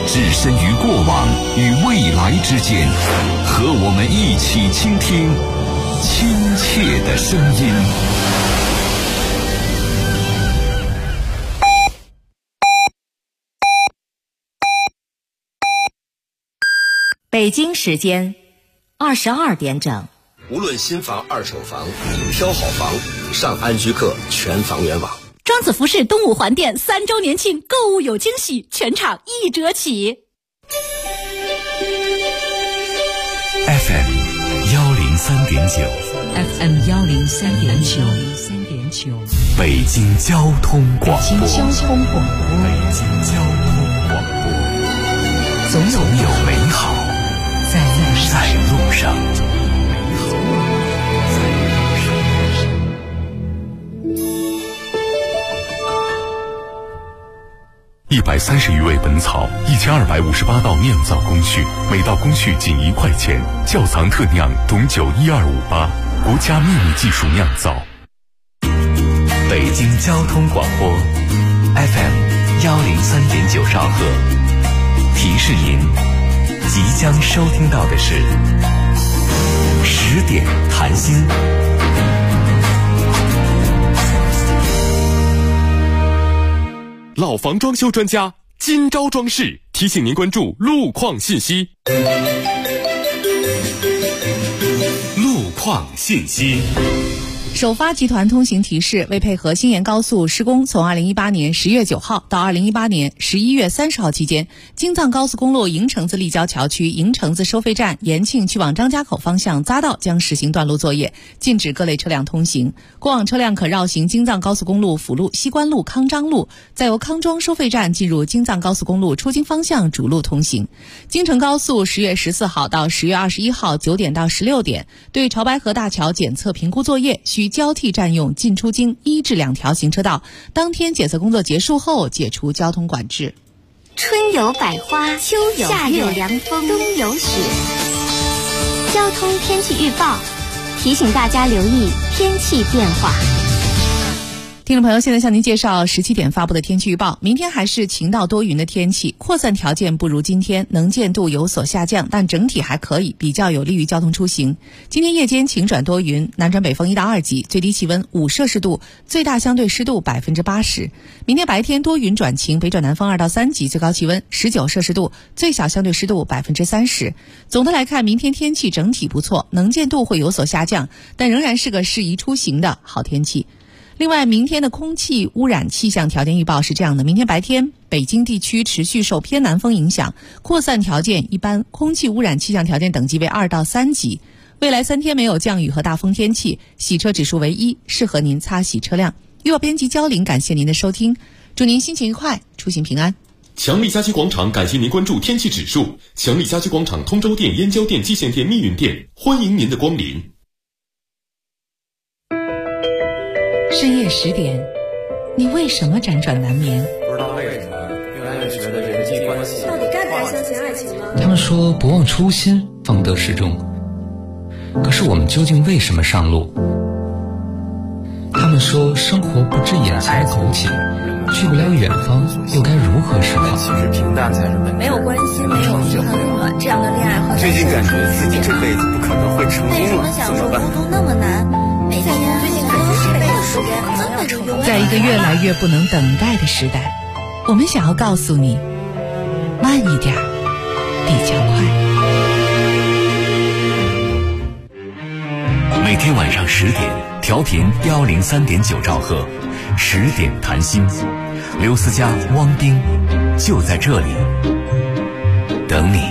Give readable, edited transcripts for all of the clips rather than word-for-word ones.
置身于过往与未来之间，和我们一起倾听亲切的声音。 北京时间22点整。 无论新房、二手房，挑好房，上安居客全房源网。 庄子服饰东五环店3周年庆，购物有惊喜，全场1折起。 FM 103.9 FM 103.9 北京交通广播。 北京交通广播，总有美好在路上。130余味本草，1258道酿造工序，每道工序仅1块钱。窖藏特酿董酒12588，国家秘密技术酿造。北京交通广播 FM 103.9兆赫，提示您即将收听到的是10点谈心。 老房装修专家金招装饰提醒您关注路况信息。路况信息。 首发集团通行提示：为配合新延高速施工，从2018年10月9号到2018年11月30号期间，京藏高速公路营城子立交桥区营城子收费站延庆去往张家口方向匝道将实行断路作业，禁止各类车辆通行。过往车辆可绕行京藏高速公路辅路西关路康庄路，再由康庄收费站进入京藏高速公路出京方向主路通行。京承高速10月14号到10月21号9点到16点，对潮白河大桥检测评估作业需交替占用进出京1至2条行车道，当天检测工作结束后解除交通管制。 春有百花，秋有夏有凉风，冬有雪。交通天气预报提醒大家留意天气变化。 听众朋友，现在向您介绍17点发布的天气预报。明天还是晴到多云的天气，扩散条件不如今天，能见度有所下降，但整体还可以，比较有利于交通出行。今天夜间晴转多云，南转北风1到2级，最低气温5摄氏度，最大相对湿度80%。明天白天多云转晴，北转南风2到3级，最高气温19摄氏度，最小相对湿度30%。总的来看，明天天气整体不错，能见度会有所下降，但仍然是个适宜出行的好天气。另外，明天的空气污染气象条件预报是这样的：明天白天，北京地区持续受偏南风影响，扩散条件一般，空气污染气象条件等级为2到3级。未来3天没有降雨和大风天气，洗车指数为1，适合您擦洗车辆。预报编辑焦玲，感谢您的收听，祝您心情愉快，出行平安。 强力家居广场感谢您关注天气指数。强力家居广场通州店、燕郊店、蓟县店、密云店，欢迎您的光临。 深夜10点，你为什么辗转难眠？ 不知道为什么，越来越觉得人际关系到底该不该相信爱情呢？ 他们说不忘初心，方得始终。可是我们究竟为什么上路？他们说生活不止眼前苟且，去不了远方，又该如何是好？ 其实平淡才是本质。 没有关系，没有很暖，这样的恋爱和最近感觉自己这辈子不可能会成功了， 为什么享受孤独那么难？每天最近感觉是被时间要成功。 在一个越来越不能等待的时代，我们想要告诉你，慢一点，比较快。 每天晚上10点，调频103.9兆赫，10点谈心，刘思佳、汪冰就在这里等你。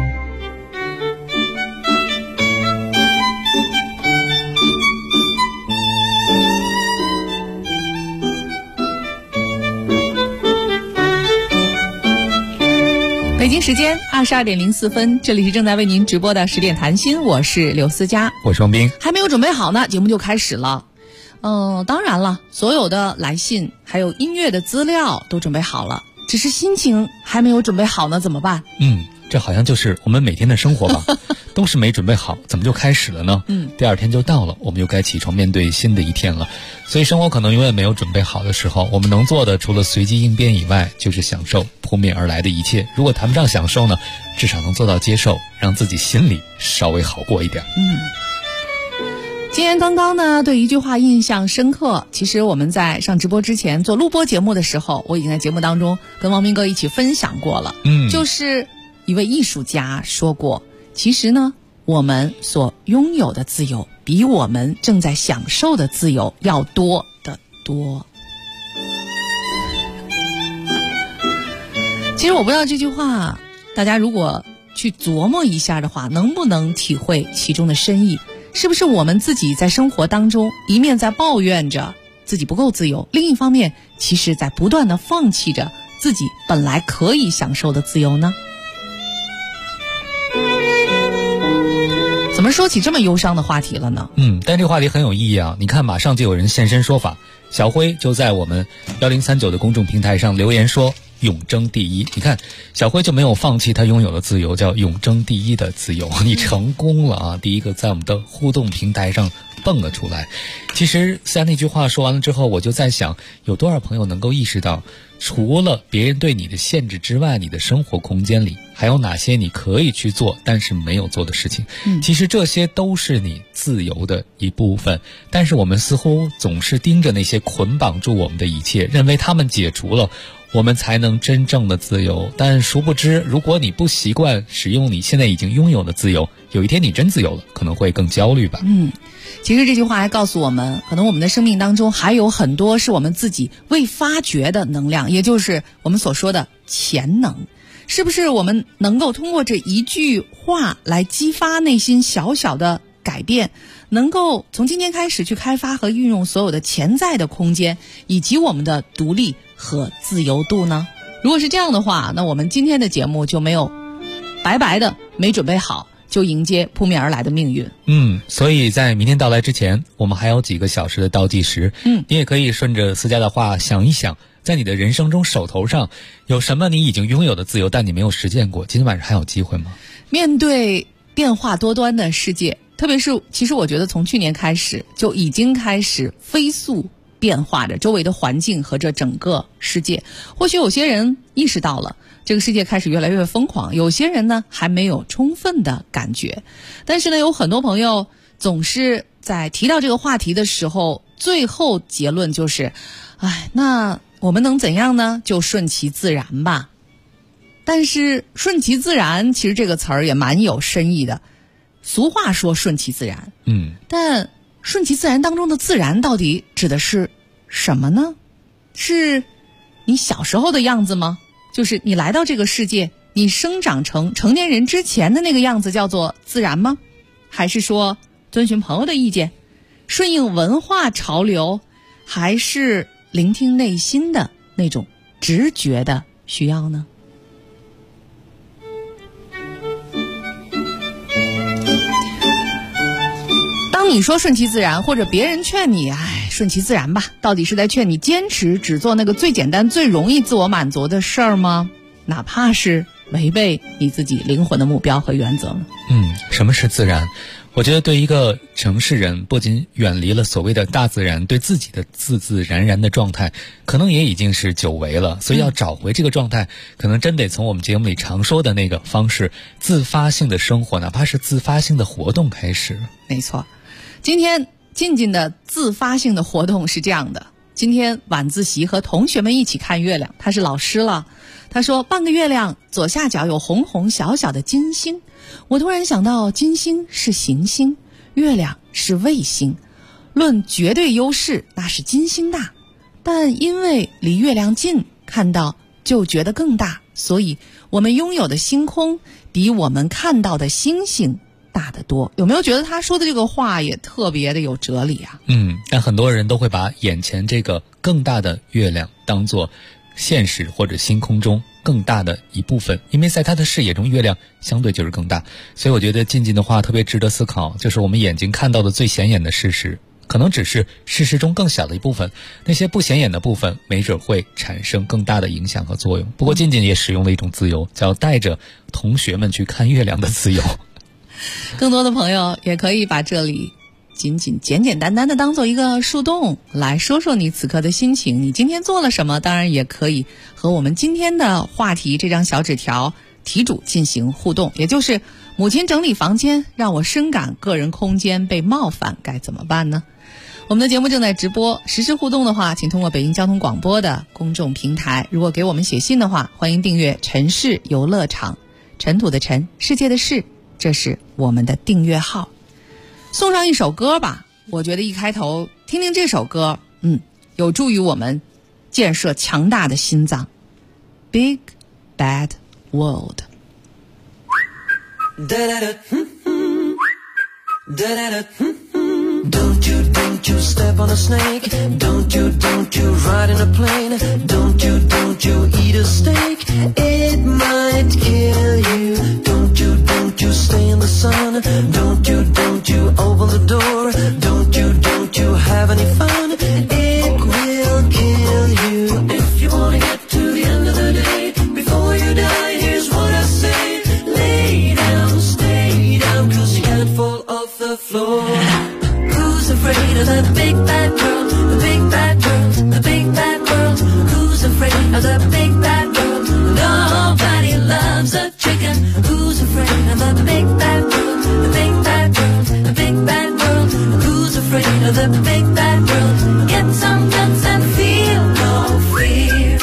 北京时间22点04分，这里是正在为您直播的10点谈心，我是刘思佳， 我是汪冰。 还没有准备好呢，节目就开始了。当然了，所有的来信还有音乐的资料都准备好了，只是心情还没有准备好呢，怎么办？ 这好像就是我们每天的生活吧，都是没准备好，怎么就开始了呢？ 第二天就到了，我们又该起床面对新的一天了。所以生活可能永远没有准备好的时候，我们能做的除了随机应变以外，就是享受扑面而来的一切。如果谈不上享受呢，至少能做到接受，让自己心里稍微好过一点。 今天刚刚呢，对一句话印象深刻。其实我们在上直播之前做录播节目的时候，我已经在节目当中跟王明哥一起分享过了。就是一位艺术家说过，其实呢，我们所拥有的自由比我们正在享受的自由要多得多。其实我不知道这句话大家如果去琢磨一下的话，能不能体会其中的深意。是不是我们自己在生活当中一面在抱怨着自己不够自由，另一方面其实在不断的放弃着自己本来可以享受的自由呢？怎么说起这么忧伤的话题了呢？ 但这个话题很有意义啊！你看，马上就有人现身说法，小辉就在我们1039的公众平台上留言说永争第一。你看，小辉就没有放弃他拥有的自由，叫永争第一的自由。你成功了啊！第一个在我们的互动平台上蹦了出来。其实在那句话说完了之后，我就在想，有多少朋友能够意识到，除了别人对你的限制之外，你的生活空间里还有哪些你可以去做但是没有做的事情。其实这些都是你自由的一部分，但是我们似乎总是盯着那些捆绑住我们的一切，认为他们解除了我们才能真正的自由。但殊不知，如果你不习惯使用你现在已经拥有的自由，有一天你真自由了，可能会更焦虑吧。 其实这句话还告诉我们，可能我们的生命当中还有很多是我们自己未发掘的能量，也就是我们所说的潜能。是不是我们能够通过这一句话来激发内心小小的改变，能够从今天开始去开发和运用所有的潜在的空间，以及我们的独立和自由度呢？如果是这样的话，那我们今天的节目就没有白白的没准备好就迎接扑面而来的命运。 所以在明天到来之前，我们还有几个小时的倒计时。你也可以顺着思佳的话想一想，在你的人生中手头上有什么你已经拥有的自由，但你没有实践过，今天晚上还有机会吗？ 面对变化多端的世界，特别是其实我觉得从去年开始就已经开始飞速变化着周围的环境和这整个世界。或许有些人意识到了这个世界开始越来越疯狂，有些人呢还没有充分的感觉。但是呢，有很多朋友总是在提到这个话题的时候，最后结论就是那我们能怎样呢？就顺其自然吧。但是顺其自然其实这个词儿也蛮有深意的。俗话说顺其自然，但顺其自然当中的自然到底指的是什么呢？是你小时候的样子吗？就是你来到这个世界，你生长成成年人之前的那个样子叫做自然吗？还是说遵循朋友的意见，顺应文化潮流，还是聆听内心的那种直觉的需要呢？当你说顺其自然，或者别人劝你顺其自然吧，到底是在劝你坚持只做那个最简单最容易自我满足的事儿吗？哪怕是违背你自己灵魂的目标和原则呢？ 什么是自然？我觉得对一个城市人，不仅远离了所谓的大自然，对自己的自自然然的状态可能也已经是久违了。所以要找回这个状态，可能真得从我们节目里常说的那个方式，自发性的生活，哪怕是自发性的活动开始。 没错，今天静的自发性的活动是这样的。今天晚自习和同学们一起看月亮，他是老师了。他说半个月亮左下角有红红小小的金星。我突然想到，金星是行星，月亮是卫星，论绝对优势那是金星大，但因为离月亮近，看到就觉得更大，所以我们拥有的星空比我们看到的星星大得多。有没有觉得他说的这个话也特别的有哲理啊？ 但很多人都会把眼前这个更大的月亮当作现实或者星空中更大的一部分，因为在他的视野中，月亮相对就是更大。所以我觉得静的话特别值得思考，就是我们眼睛看到的最显眼的事实，可能只是事实中更小的一部分，那些不显眼的部分没准会产生更大的影响和作用。不过静也使用了一种自由，叫带着同学们去看月亮的自由。 更多的朋友也可以把这里仅仅简简单单的当做一个树洞来说说你此刻的心情，你今天做了什么，当然也可以和我们今天的话题这张小纸条题主进行互动，也就是母亲整理房间让我深感个人空间被冒犯，该怎么办呢？我们的节目正在直播，实时互动的话请通过北京交通广播的公众平台，如果给我们写信的话，欢迎订阅城市游乐场，尘土的尘，世界的世，这是我们的订阅号。送上一首歌吧，我觉得一开头听听这首歌，有助于我们建设强大的心脏。 Big Bad World。 Don't you step on a snake. Don't you ride in a plane. Don't you eat a steak. It might kill you. Don't you stay in the sun. Don't you open the door. Don't you have any fun. It will kill you. If you wanna get to the end of the day before you die, here's what I say. Lay down, stay down, 'cause you can't fall off the floor. Who's afraid of the big bad world? The big bad world, the big bad world. Who's afraid of the big bad world? Nobody loves a chicken. Who's afraid of the big bad world? The big bad world, the big bad world. Who's afraid of the big bad world? Get some guns and feel no fear.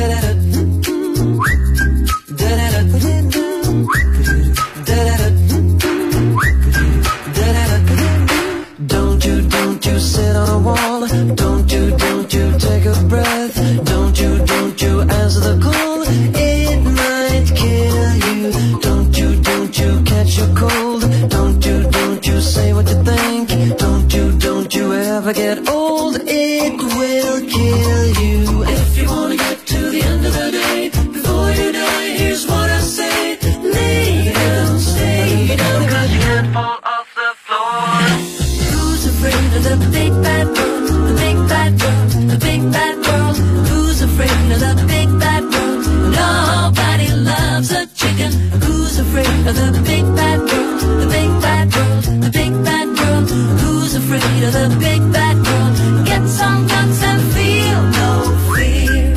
Don't you sit on a wall. Don't you take a breath. Don't you answer the call. It might kill you. Don't you catch your cold. Don't you say what you think. Don't you ever get old. It will kill you. If you wanna get to the end of the day before you die, here's what I say. Lay down, stay down, 'cause you can't fall off the floor. Who's afraid of the big bad world? The big bad world, the big bad world. Who's afraid of the big bad world? Nobody loves a chicken. Who's afraid of the big bad world? The big bad world, the big bad world. Who's afraid of the big bad world? Get some guns and feel no fear.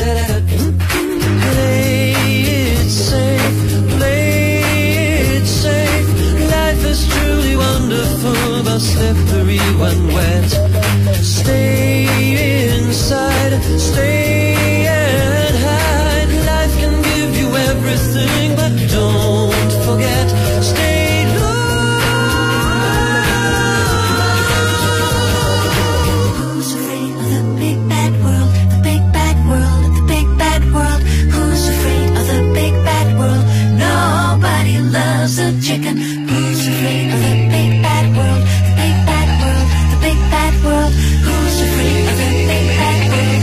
Play it safe, play it safe. Life is truly wonderful, but slippery when wet. Stay inside, stay and hide. Life can give you everything, but don't forget, stay low. Who's afraid of the big bad world? The big bad world, the big bad world. Who's afraid of the big bad world? Nobody loves a chicken. Who's afraid of the big bad world? The big bad world, the big bad world. Who's afraid of the big bad world?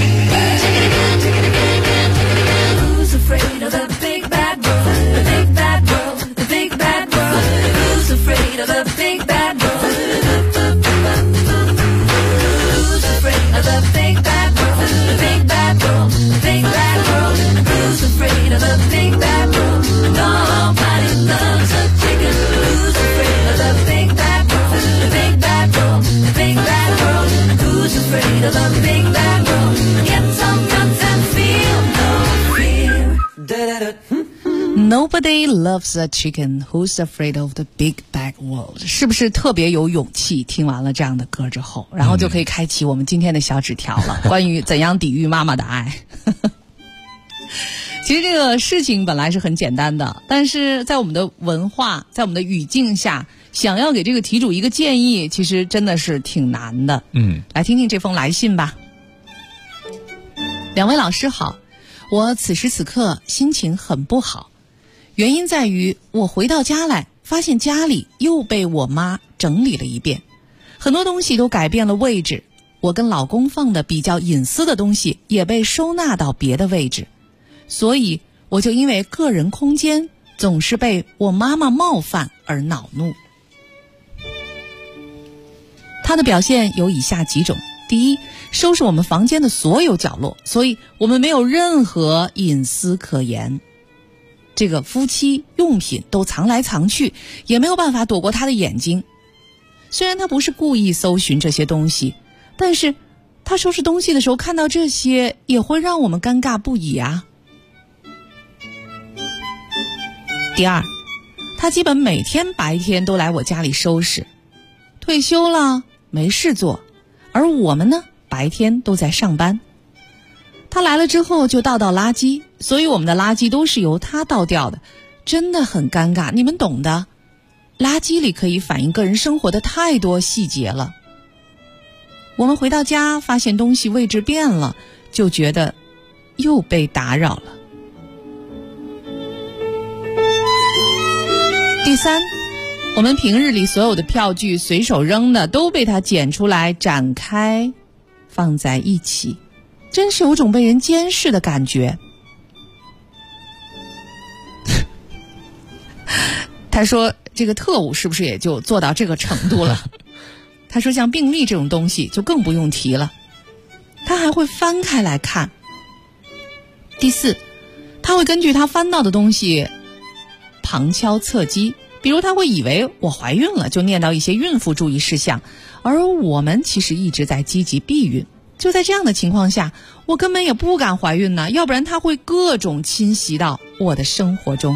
Who's afraid of the big bad world? The big bad world, the big bad world. Who's afraid of the big bad world? Who's afraid of the big bad world? The big bad world, the big bad world. Who's afraid of the big bad world? Nobody loves a chicken. Who's afraid of the big bad world? The big bad world, the big bad world. Who's afraid of the big bad world? Get some guns and feel no fear. Nobody loves a chicken. Who's afraid of the big bad world? 是不是特别有勇气？听完了这样的歌之后，然后就可以开启我们今天的小纸条了，关于怎样抵御妈妈的爱。其实这个事情本来是很简单的，但是在我们的文化，在我们的语境下，想要给这个题主一个建议，其实真的是挺难的。来听听这封来信吧。两位老师好，我此时此刻心情很不好，原因在于我回到家来，发现家里又被我妈整理了一遍，很多东西都改变了位置，我跟老公放的比较隐私的东西也被收纳到别的位置，所以我就因为个人空间总是被我妈妈冒犯而恼怒。她的表现有以下几种：第一，收拾我们房间的所有角落，所以我们没有任何隐私可言。这个夫妻用品都藏来藏去，也没有办法躲过她的眼睛。 虽然他不是故意搜寻这些东西，但是他收拾东西的时候看到这些也会让我们尴尬不已啊。第二，他基本每天白天都来我家里收拾，退休了没事做，而我们呢白天都在上班。他来了之后就倒垃圾，所以我们的垃圾都是由他倒掉的，真的很尴尬，你们懂的。垃圾里可以反映个人生活的太多细节了。我们回到家发现东西位置变了，就觉得又被打扰了。第三，我们平日里所有的票据随手扔的都被他捡出来展开放在一起，真是有种被人监视的感觉。他说这个特务是不是也就做到这个程度了？他说像病历这种东西就更不用提了，他还会翻开来看。第四，他会根据他翻到的东西旁敲侧击，比如他会以为我怀孕了，就念叨一些孕妇注意事项，而我们其实一直在积极避孕。就在这样的情况下，我根本也不敢怀孕呢，要不然他会各种侵袭到我的生活中。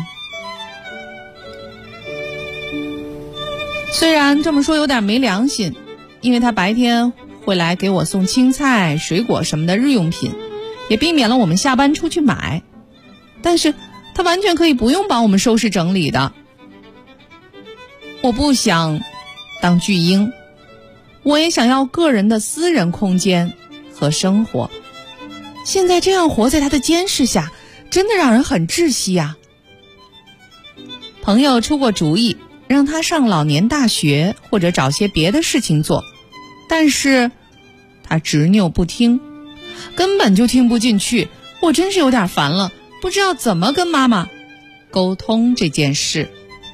虽然这么说有点没良心，因为他白天会来给我送青菜、水果什么的日用品，也避免了我们下班出去买，但是他完全可以不用帮我们收拾整理的。我不想当巨婴，我也想要个人的私人空间和生活。现在这样活在他的监视下，真的让人很窒息呀。朋友出过主意让他上老年大学或者找些别的事情做，但是他执拗不听，根本就听不进去。我真是有点烦了，不知道怎么跟妈妈沟通这件事。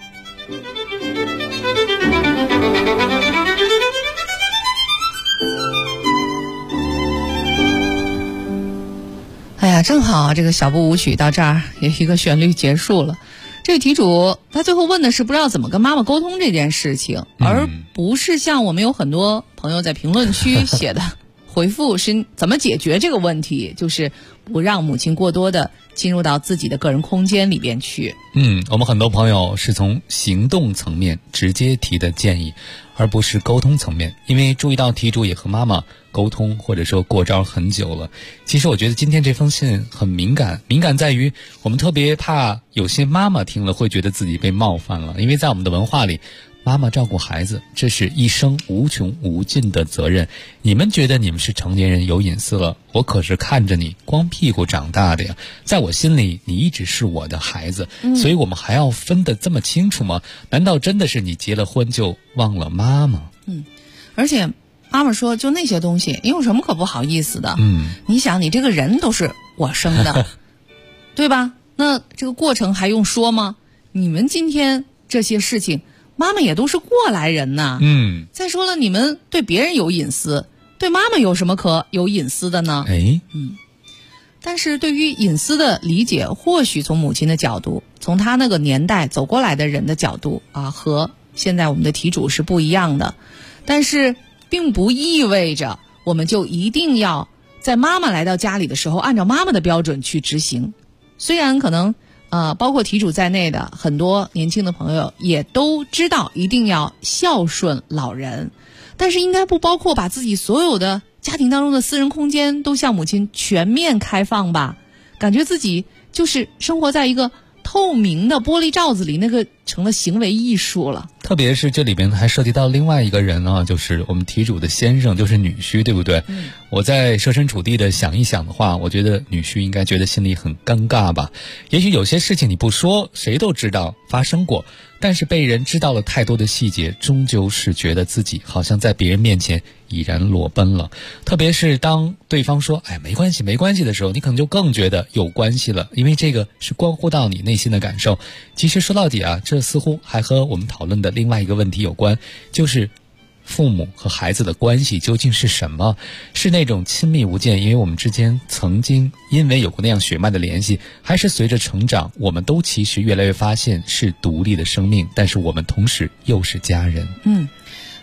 哎呀，正好这个小步舞曲到这儿也一个旋律结束了。这个题主他最后问的是不知道怎么跟妈妈沟通这件事情，而不是像我们有很多朋友在评论区写的回复是怎么解决这个问题，就是不让母亲过多的进入到自己的个人空间里边去。 我们很多朋友是从行动层面直接提的建议，而不是沟通层面，因为注意到题主也和妈妈沟通或者说过招很久了。其实我觉得今天这封信很敏感在于我们特别怕有些妈妈听了会觉得自己被冒犯了，因为在我们的文化里，妈妈照顾孩子这是一生无穷无尽的责任。你们觉得你们是成年人有隐私了，我可是看着你光屁股长大的呀，在我心里你一直是我的孩子，所以我们还要分得这么清楚吗？难道真的是你结了婚就忘了妈妈？ 而且妈妈说就那些东西你有什么可不好意思的？你想你这个人都是我生的对吧？那这个过程还用说吗？你们今天这些事情妈妈也都是过来人呐。再说了，你们对别人有隐私，对妈妈有什么可有隐私的呢？但是对于隐私的理解，或许从母亲的角度，从她那个年代走过来的人的角度啊，和现在我们的题主是不一样的。但是并不意味着我们就一定要在妈妈来到家里的时候按照妈妈的标准去执行。虽然可能包括题主在内的很多年轻的朋友也都知道一定要孝顺老人，但是应该不包括把自己所有的家庭当中的私人空间都向母亲全面开放吧。感觉自己就是生活在一个透明的玻璃罩子里，那个成了行为艺术了。 特别是这里边还涉及到另外一个人啊，就是我们题主的先生，就是女婿，对不对？我在设身处地的想一想的话，我觉得女婿应该觉得心里很尴尬吧。也许有些事情你不说谁都知道发生过，但是被人知道了太多的细节，终究是觉得自己好像在别人面前已然裸奔了。特别是当对方说没关系没关系的时候，你可能就更觉得有关系了，因为这个是关乎到你内心的感受。其实说到底啊，这似乎还和我们讨论的另外一个问题有关，就是父母和孩子的关系究竟是什么？是那种亲密无间，因为我们之间曾经因为有过那样血脉的联系，还是随着成长我们都其实越来越发现是独立的生命，但是我们同时又是家人？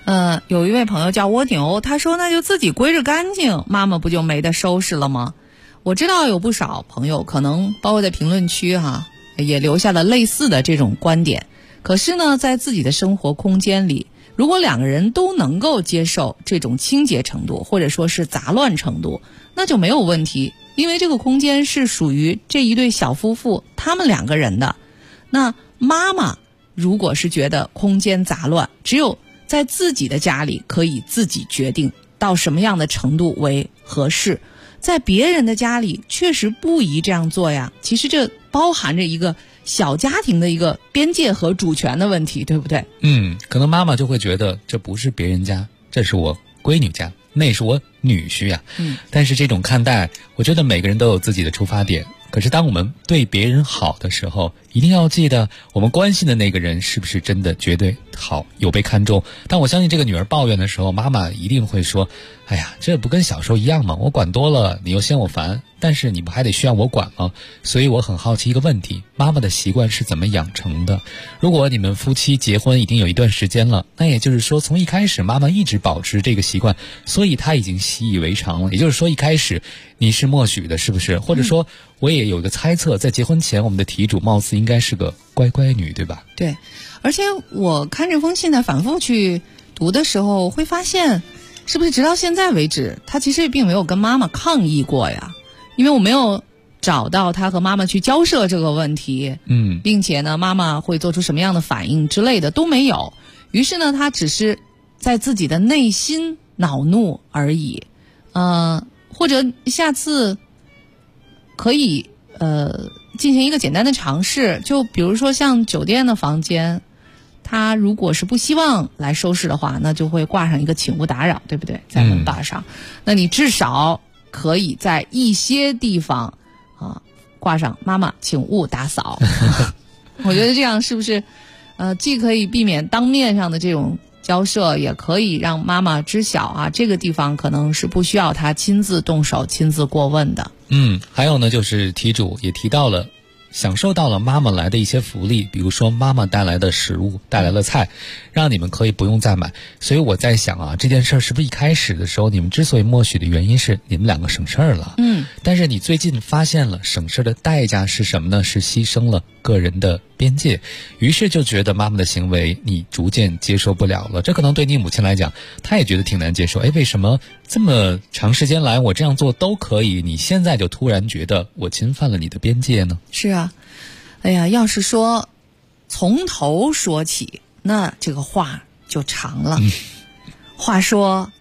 有一位朋友叫蜗牛，他说那就自己归置干净，妈妈不就没得收拾了吗？我知道有不少朋友可能包括在评论区也留下了类似的这种观点。可是呢，在自己的生活空间里，如果两个人都能够接受这种清洁程度，或者说是杂乱程度，那就没有问题，因为这个空间是属于这一对小夫妇他们两个人的。那妈妈如果是觉得空间杂乱，只有在自己的家里可以自己决定到什么样的程度为合适，在别人的家里确实不宜这样做呀。其实这包含着一个小家庭的一个边界和主权的问题，对不对？ 可能妈妈就会觉得这不是别人家，这是我闺女家，那是我女婿呀。但是这种看待，我觉得每个人都有自己的出发点。可是当我们对别人好的时候，一定要记得我们关心的那个人是不是真的绝对好，有被看重。当我相信这个女儿抱怨的时候，妈妈一定会说，哎呀，这不跟小时候一样吗？我管多了你又嫌我烦，但是你不还得需要我管吗？所以我很好奇一个问题，妈妈的习惯是怎么养成的？如果你们夫妻结婚已经有一段时间了，那也就是说从一开始妈妈一直保持这个习惯，所以她已经习以为常了。也就是说一开始你是默许的，是不是？或者说我也有个猜测，在结婚前我们的题主貌似应该是个乖乖女，对吧？ 对，而且我看这封信呢反复去读的时候会发现，是不是直到现在为止他其实并没有跟妈妈抗议过呀？因为我没有找到他和妈妈去交涉这个问题，并且呢妈妈会做出什么样的反应之类的都没有。于是呢他只是在自己的内心恼怒而已。或者下次可以进行一个简单的尝试，就比如说像酒店的房间，他如果是不希望来收拾的话，那就会挂上一个请勿打扰，对不对？在门把上。那你至少可以在一些地方挂上妈妈请勿打扫。我觉得这样是不是既可以避免当面上的这种交涉，也可以让妈妈知晓这个地方可能是不需要她亲自动手亲自过问的。 还有呢，就是题主也提到了享受到了妈妈来的一些福利，比如说妈妈带来的食物，带来了菜，让你们可以不用再买。所以我在想这件事儿是不是一开始的时候你们之所以默许的原因是你们两个省事儿了。但是你最近发现了省事的代价是什么呢？是牺牲了个人的边界，于是就觉得妈妈的行为你逐渐接受不了了。这可能对你母亲来讲，她也觉得挺难接受。为什么这么长时间来我这样做都可以，你现在就突然觉得我侵犯了你的边界呢？ 是啊，要是说从头说起，那这个话就长了。话说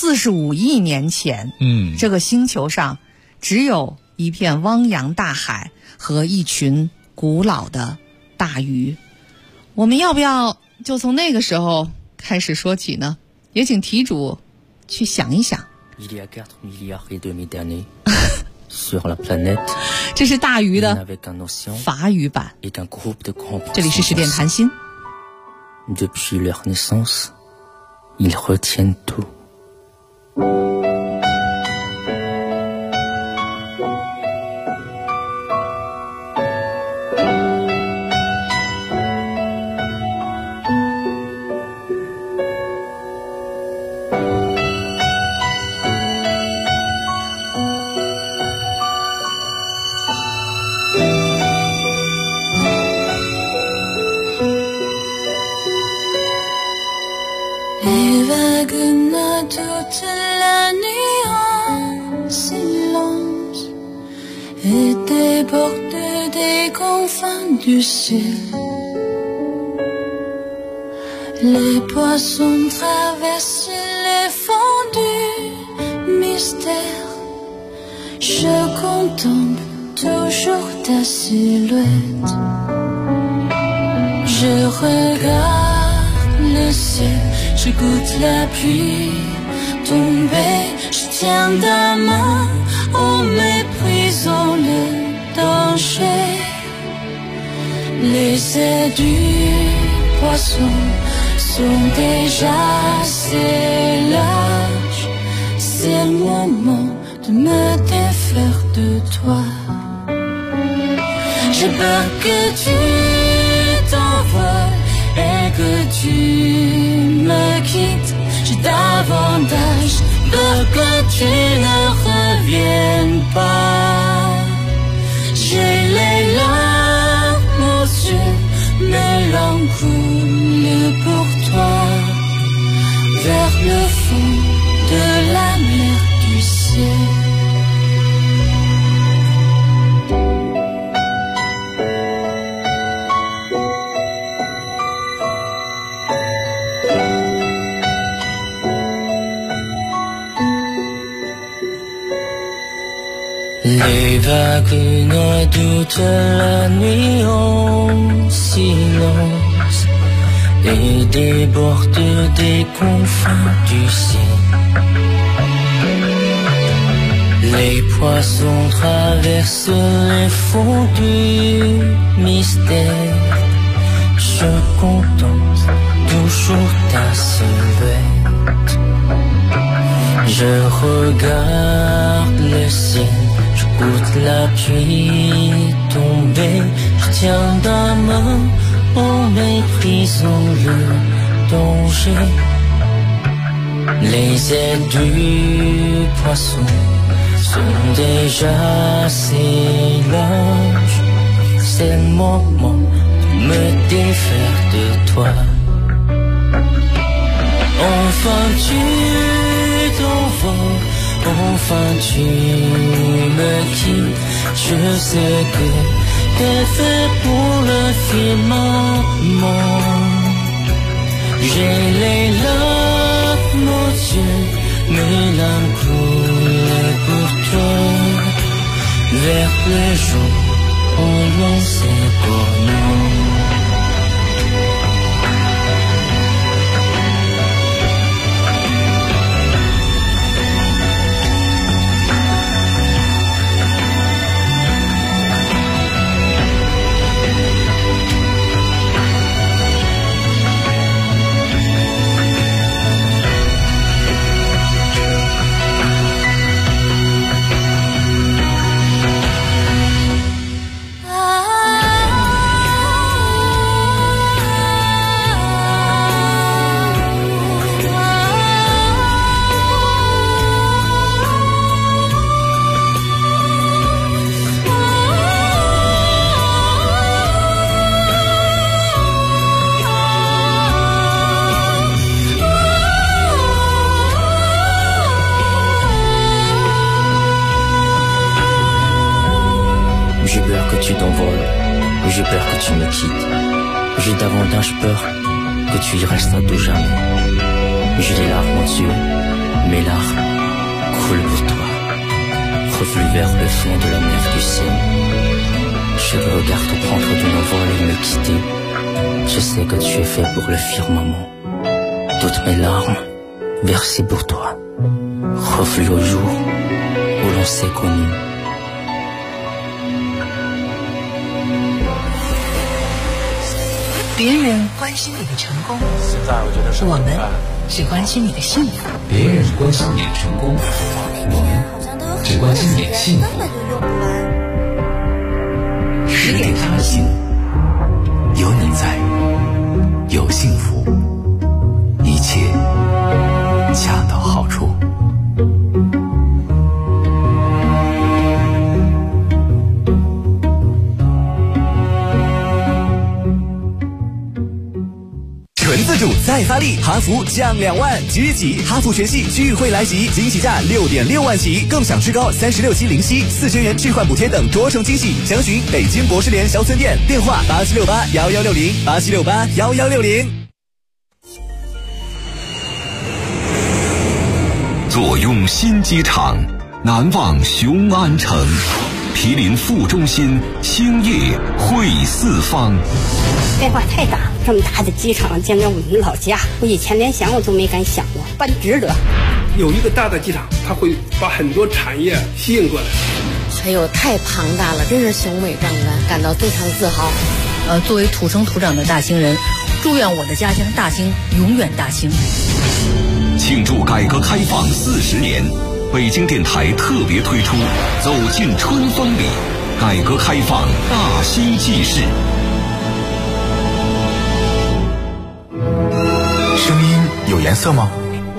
45亿年前，这个星球上只有一片汪洋大海和一群古老的大鱼。我们要不要就从那个时候开始说起呢？也请题主去想一想。这是大鱼的法语版。这里是十点谈心。 Depuis leur naissance, ils retiennent tout. Toute la nuit en silence et déborde des confins du ciel. Les poissons traversent les fonds du mystère. Je contemple toujours ta silhouette. Je regarde le ciel, je goûte la pluie tomber, je tiens ta main en méprisant le danger. Les ailes du poisson sont déjà assez larges. C'est le moment de me défaire de toi. J'ai peur que tu t'envoles et que tu me quittes, j'ai davantage peur que tu ne reviennes pas. J'ai les larmes aux yeux, mélancoliques pour toi, vers le fond de la mer du ciel. Les vagues noient toute la nuit en silence et débordent des confins du ciel. Les poissons traversent les fonds du mystère. Je contemple toujours ta silhouette. Je regarde le ciel. J'écoute la pluie tomber, je tiens ta main en méprisant le danger. Les ailes du poisson sont déjà assez larges. C'est le moment de me défaire de toi. Enfin tu t'envoles, enfin tu me quittes. Je sais que t'es fait pour le firmament. J'ai les larmes aux yeux, mélancoliques pour toi, vers le jour où l'on s'est pour nous. J'ai peur que tu me quittes. J'ai davantage peur que tu y restes à tout jamais. J'ai les larmes aux yeux, mes larmes coulent pour toi, reflux vers le fond de la mer du ciel. Je te regarde prendre ton envol et me quitter. Je sais que tu es fait pour le firmament. Toutes mes larmes versées pour toi, reflux au jour où l'on s'est connu. 别人关心你的成功，我们只关心你的幸福。 别人关心你的成功，我们只关心你的幸福。 10点插心，有你在，有幸福，一切恰到好处。纯自主再发力，哈弗降2万，即日起哈弗全系聚会来袭，惊喜价6.6万起，更享至高36期零息，4000元置换补贴等多重惊喜。详询北京博士联销村店，电话87681160，87681160。 坐拥新机场，难忘雄安城。毗邻副中心，兴业汇四方。 变化太大，这么大的机场，简直我们老家，我以前连想我都没敢想过，办值得。 有一个大的机场，它会把很多产业吸引过来。 哎呦，太庞大了，真是雄伟壮观，感到非常自豪。 作为土生土长的大兴人，祝愿我的家乡大兴永远大兴。 庆祝改革开放40年。北京电台特别推出《走进春风里》，改革开放大兴纪事。 颜色吗？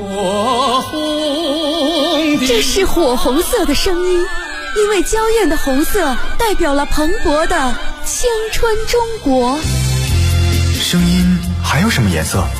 这是火红色的声音，因为娇艳的红色代表了蓬勃的青春中国。 声音还有什么颜色？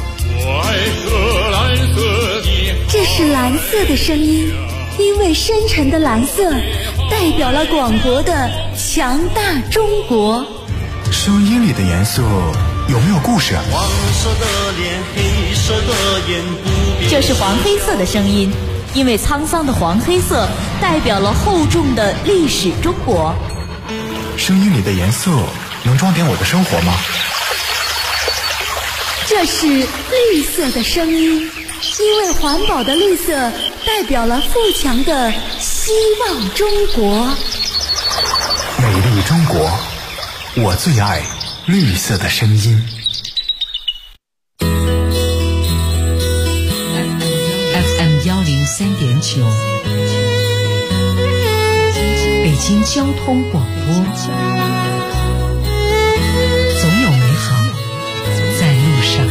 这是蓝色的声音，因为深沉的蓝色代表了广博的强大中国。 声音里的颜色有没有故事？ 黄色的脸，黑色的眼， 这是黄黑色的声音，因为沧桑的黄黑色代表了厚重的历史中国。 声音里的颜色能装点我的生活吗？ 这是绿色的声音，因为环保的绿色代表了富强的希望中国。 美丽中国，我最爱绿色的声音。 FM 103.9，北京交通广播，总有美好在路上。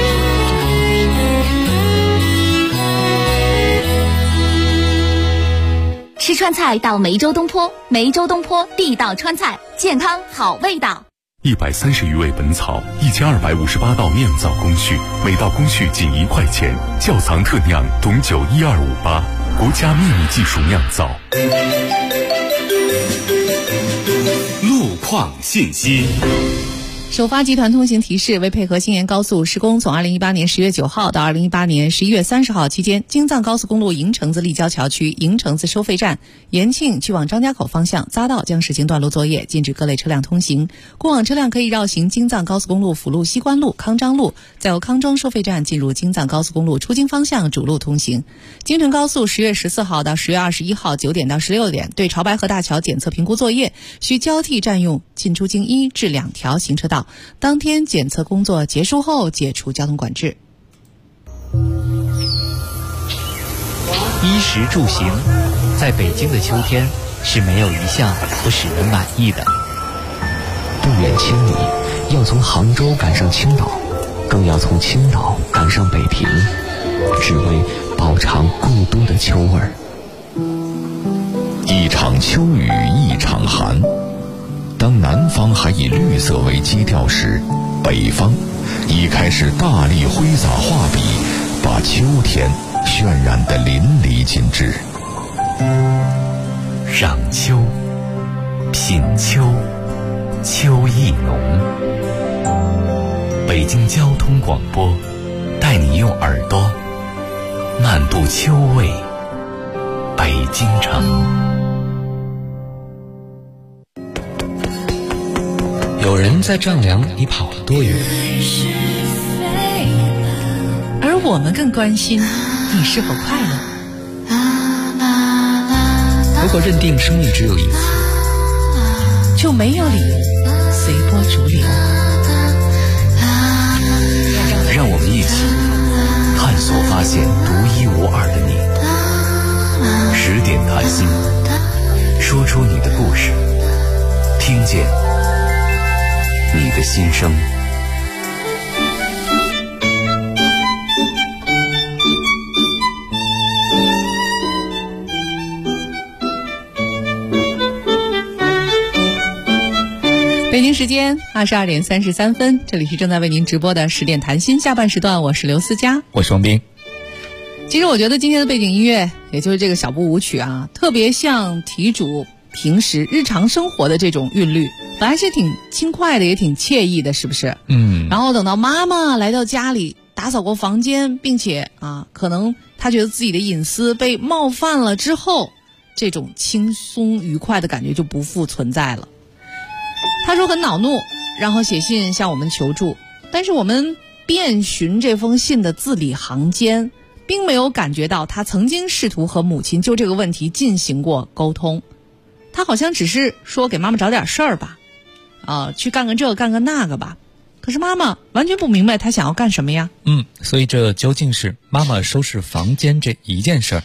吃川菜到梅州东坡，梅州东坡地道川菜，健康好味道。 130余味本草，1258道酿造工序，每道工序仅1块钱，窖藏特酿董酒12588，国家秘密技术酿造。 路况信息。 首发集团通行提示：为配合新延高速施工，从2018年10月9号到2018年11月30号期间，京藏高速公路营城子立交桥区营城子收费站、延庆去往张家口方向匝道将实行断路作业，禁止各类车辆通行。过往车辆可以绕行京藏高速公路辅路西关路、康张路，再由康庄收费站进入京藏高速公路出京方向主路通行。京承高速10月14号到10月21号9点到16点对潮白河大桥检测评估作业，需交替占用进出京1至2条行车道。当天检测工作结束后解除交通管制。 衣食住行，在北京的秋天是没有一项不使人满意的。 不远千里，要从杭州赶上青岛，更要从青岛赶上北平，只为饱尝故都的秋味儿。 一场秋雨一场寒，当南方还以绿色为基调时，北方已开始大力挥洒画笔，把秋天渲染得淋漓尽致。 赏秋，品秋，秋意浓。北京交通广播带你用耳朵漫步秋味北京城。 有人在丈量你跑了多远， 而我们更关心你是否快乐。 如果认定生命只有一次， 就没有理由随波逐流。 让我们一起探索发现独一无二的你。10点谈心，说出你的故事，听见你的心声。 北京时间22点33分，这里是正在为您直播的10点谈心下半时段，我是刘思佳， 我是王斌。 其实我觉得今天的背景音乐，也就是这个小步舞曲啊，特别像题主平时日常生活的这种韵律，本来是挺轻快的，也挺惬意的，是不是？然后等到妈妈来到家里，打扫过房间，并且可能她觉得自己的隐私被冒犯了之后，这种轻松愉快的感觉就不复存在了。她说很恼怒，然后写信向我们求助，但是我们遍寻这封信的字里行间，并没有感觉到她曾经试图和母亲就这个问题进行过沟通。他好像只是说给妈妈找点事儿吧，去干个这干个那个吧，可是妈妈完全不明白他想要干什么呀。 所以这究竟是妈妈收拾房间这一件事儿，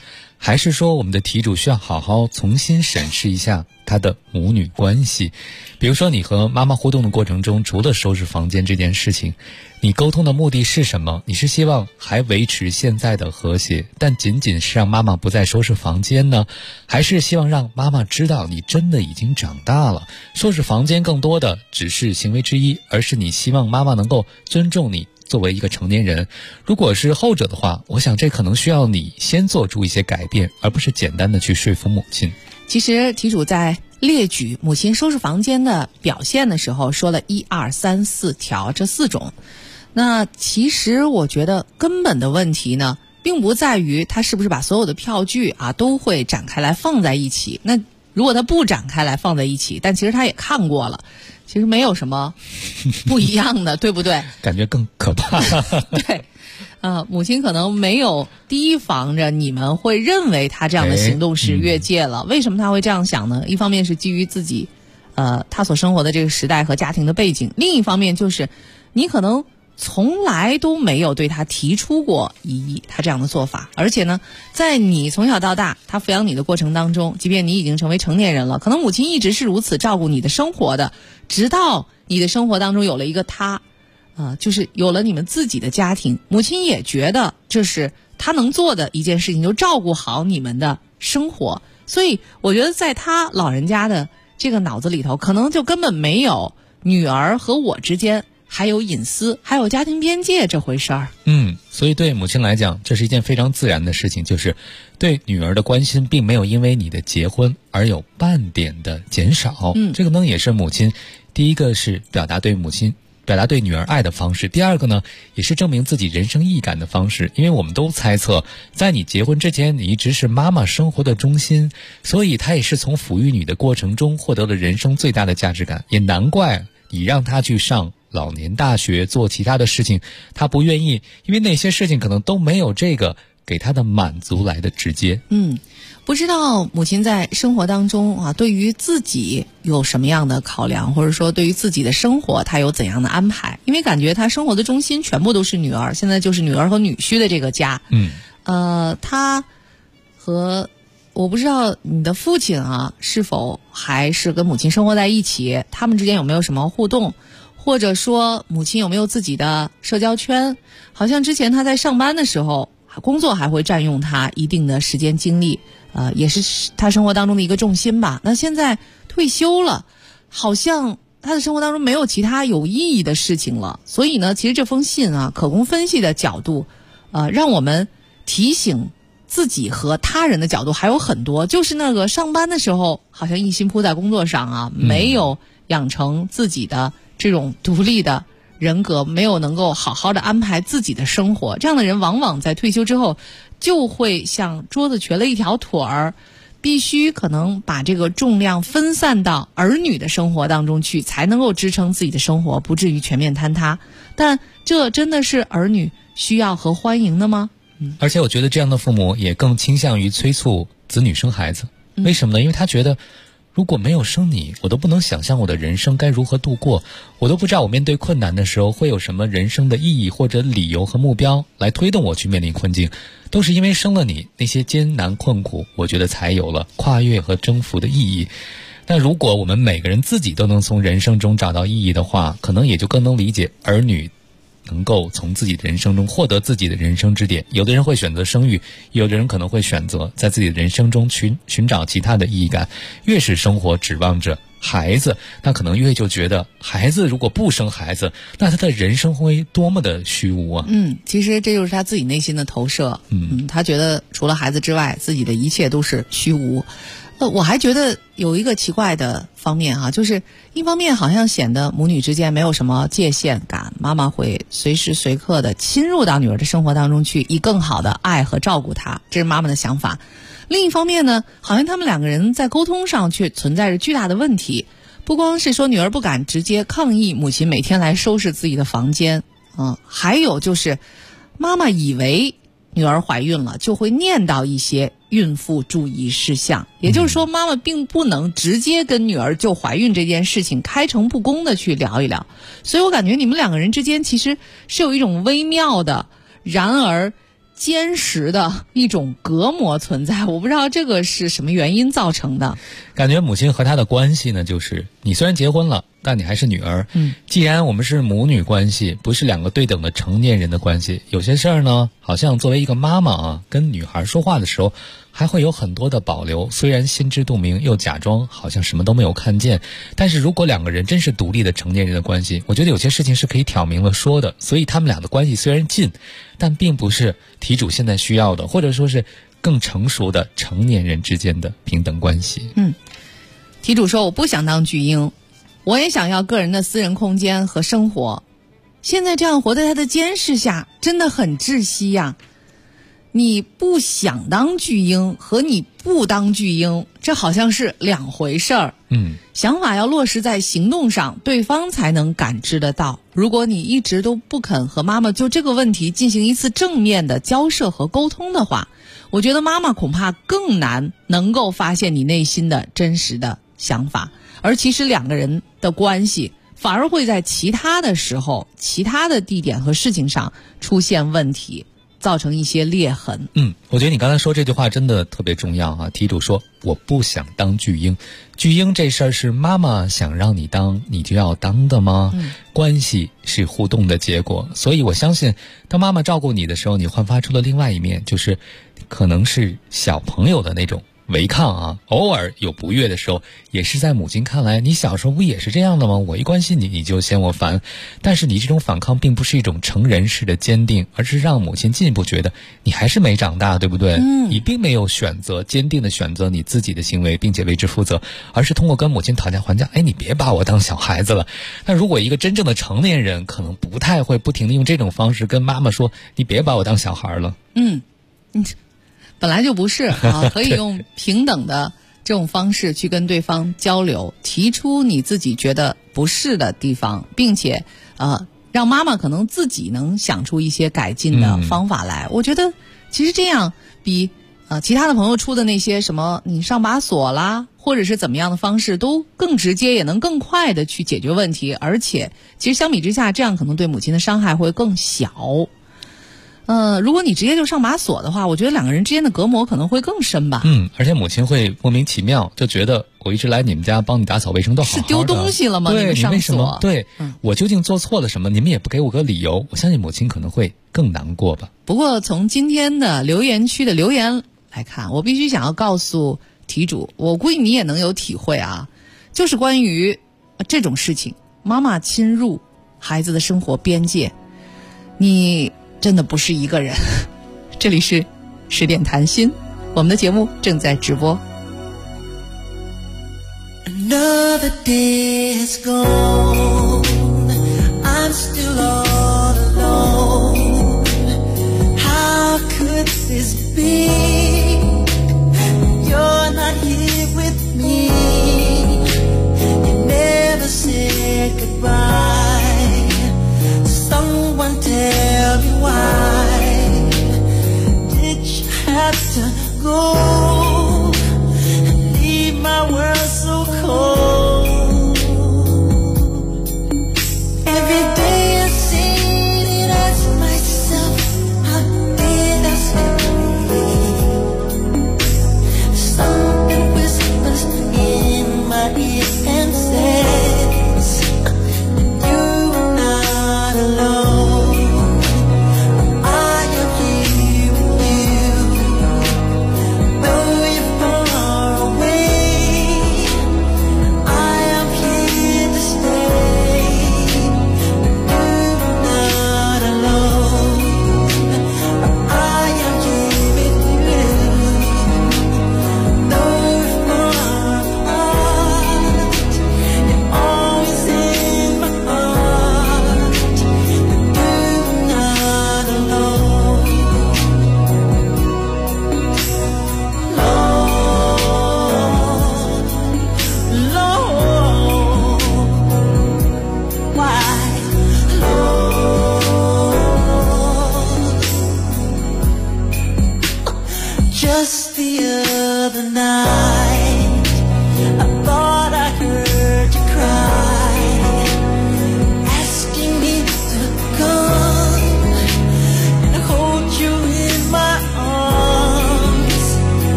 还是说我们的题主需要好好重新审视一下他的母女关系？比如说你和妈妈互动的过程中，除了收拾房间这件事情，你沟通的目的是什么？你是希望还维持现在的和谐，但仅仅是让妈妈不再收拾房间呢？还是希望让妈妈知道你真的已经长大了，收拾房间更多的只是行为之一，而是你希望妈妈能够尊重你作为一个成年人？如果是后者的话，我想这可能需要你先做出一些改变，而不是简单的去说服母亲。 其实题主在列举母亲收拾房间的表现的时候，说了1、2、3、4条，这4种。那其实我觉得根本的问题呢，并不在于他是不是把所有的票据都会展开来放在一起。那如果他不展开来放在一起，但其实他也看过了，其实没有什么不一样的，对不对？ 感觉更可怕。 对。母亲可能没有提防着你们会认为他这样的行动是越界了。为什么他会这样想呢？一方面是基于自己他所生活的这个时代和家庭的背景，另一方面就是你可能从来都没有对他提出过异议，他这样的做法。而且呢，在你从小到大他抚养你的过程当中，即便你已经成为成年人了，可能母亲一直是如此照顾你的生活的，直到你的生活当中有了一个他，就是有了你们自己的家庭，母亲也觉得这是他能做的一件事情，就照顾好你们的生活。所以我觉得在他老人家的这个脑子里头，可能就根本没有女儿和我之间还有隐私还有家庭边界这回事儿。 所以对母亲来讲，这是一件非常自然的事情，就是对女儿的关心并没有因为你的结婚而有半点的减少。这个呢也是母亲第一个是表达对女儿爱的方式，第二个呢也是证明自己人生意义感的方式。因为我们都猜测，在你结婚之前，你一直是妈妈生活的中心，所以她也是从抚育你的过程中获得了人生最大的价值感。也难怪你让她去上老年大学做其他的事情，她不愿意，因为那些事情可能都没有这个给她的满足来的直接。 不知道母亲在生活当中对于自己有什么样的考量，或者说对于自己的生活她有怎样的安排？因为感觉她生活的中心全部都是女儿，现在就是女儿和女婿的这个家。她和我不知道你的父亲是否还是跟母亲生活在一起，他们之间有没有什么互动，或者说母亲有没有自己的社交圈？好像之前她在上班的时候，工作还会占用她一定的时间精力，也是他生活当中的一个重心吧。那现在退休了，好像他的生活当中没有其他有意义的事情了。所以呢，其实这封信可供分析的角度，让我们提醒自己和他人的角度还有很多。就是那个上班的时候，好像一心扑在工作上没有养成自己的这种独立的人格，没有能够好好的安排自己的生活。这样的人往往在退休之后就会像桌子瘸了一条腿儿，必须可能把这个重量分散到儿女的生活当中去，才能够支撑自己的生活，不至于全面坍塌。但这真的是儿女需要和欢迎的吗？ 而且我觉得这样的父母也更倾向于催促子女生孩子。为什么呢？因为他觉得如果没有生你，我都不能想象我的人生该如何度过，我都不知道我面对困难的时候会有什么人生的意义或者理由和目标来推动我去面临困境。都是因为生了你，那些艰难困苦，我觉得才有了跨越和征服的意义。但如果我们每个人自己都能从人生中找到意义的话，可能也就更能理解儿女能够从自己的人生中获得自己的人生支点。有的人会选择生育，有的人可能会选择在自己的人生中寻找其他的意义感。越是生活指望着孩子，那可能越就觉得孩子如果不生孩子，那他的人生会多么的虚无啊。 其实这就是他自己内心的投射。他觉得除了孩子之外，自己的一切都是虚无。我还觉得有一个奇怪的方面就是一方面好像显得母女之间没有什么界限感，妈妈会随时随刻的侵入到女儿的生活当中去，以更好的爱和照顾她，这是妈妈的想法。另一方面呢，好像他们两个人在沟通上却存在着巨大的问题。不光是说女儿不敢直接抗议母亲每天来收拾自己的房间，还有就是妈妈以为女儿怀孕了就会念叨一些孕妇注意事项，也就是说妈妈并不能直接跟女儿就怀孕这件事情开诚布公的去聊一聊。所以我感觉你们两个人之间其实是有一种微妙的，然而坚实的一种隔膜存在，我不知道这个是什么原因造成的。 感觉母亲和她的关系呢，就是你虽然结婚了，但你还是女儿。既然我们是母女关系，不是两个对等的成年人的关系，有些事儿呢，好像作为一个妈妈啊，跟女孩说话的时候，还会有很多的保留。虽然心知肚明，又假装好像什么都没有看见，但是如果两个人真是独立的成年人的关系，我觉得有些事情是可以挑明了说的。所以他们俩的关系虽然近，但并不是题主现在需要的，或者说是更成熟的成年人之间的平等关系。 题主说，我不想当巨婴，我也想要个人的私人空间和生活。现在这样活在他的监视下，真的很窒息呀。你不想当巨婴和你不当巨婴，这好像是两回事儿。想法要落实在行动上，对方才能感知得到。如果你一直都不肯和妈妈就这个问题进行一次正面的交涉和沟通的话，我觉得妈妈恐怕更难能够发现你内心的真实的想法，而其实两个人的关系反而会在其他的时候、其他的地点和事情上出现问题，造成一些裂痕。 我觉得你刚才说这句话真的特别重要啊。题主说我不想当巨婴，巨婴这事儿是妈妈想让你当你就要当的吗？关系是互动的结果，所以我相信当妈妈照顾你的时候，你焕发出了另外一面，就是可能是小朋友的那种违抗啊，偶尔有不悦的时候，也是在母亲看来，你小时候不也是这样的吗？我一关心你，你就嫌我烦。但是你这种反抗并不是一种成人式的坚定，而是让母亲进一步觉得你还是没长大，对不对？你并没有坚定的选择你自己的行为，并且为之负责，而是通过跟母亲讨价还价，你别把我当小孩子了。那如果一个真正的成年人，可能不太会不停的用这种方式跟妈妈说，你别把我当小孩了。 本来就不是啊，可以用平等的这种方式去跟对方交流，提出你自己觉得不是的地方，并且让妈妈可能自己能想出一些改进的方法来。我觉得其实这样比其他的朋友出的那些什么你上把锁啦，或者是怎么样的方式都更直接，也能更快的去解决问题。而且其实相比之下，这样可能对母亲的伤害会更小。如果你直接就上把锁的话，我觉得两个人之间的隔膜可能会更深吧。 而且母亲会莫名其妙就觉得我一直来你们家帮你打扫卫生都好好的， 是丢东西了吗？ 对， 你为什么？对，我究竟做错了什么？你们也不给我个理由，我相信母亲可能会更难过吧。 不过从今天的留言区的留言来看，我必须想要告诉题主，我估计你也能有体会啊，就是关于这种事情，妈妈侵入孩子的生活边界，你真的不是一个人。这里是10点谈心，我们的节目正在直播。 Another day has gone, I'm still all alone. How could this be? You're not here with me. You never said goodbye. Someone tell me why did you have to go and leave my world so cold? Every day I sit and ask myself, how did I sleep? Something whispers in my ear and says that you're not alone. I am here with you.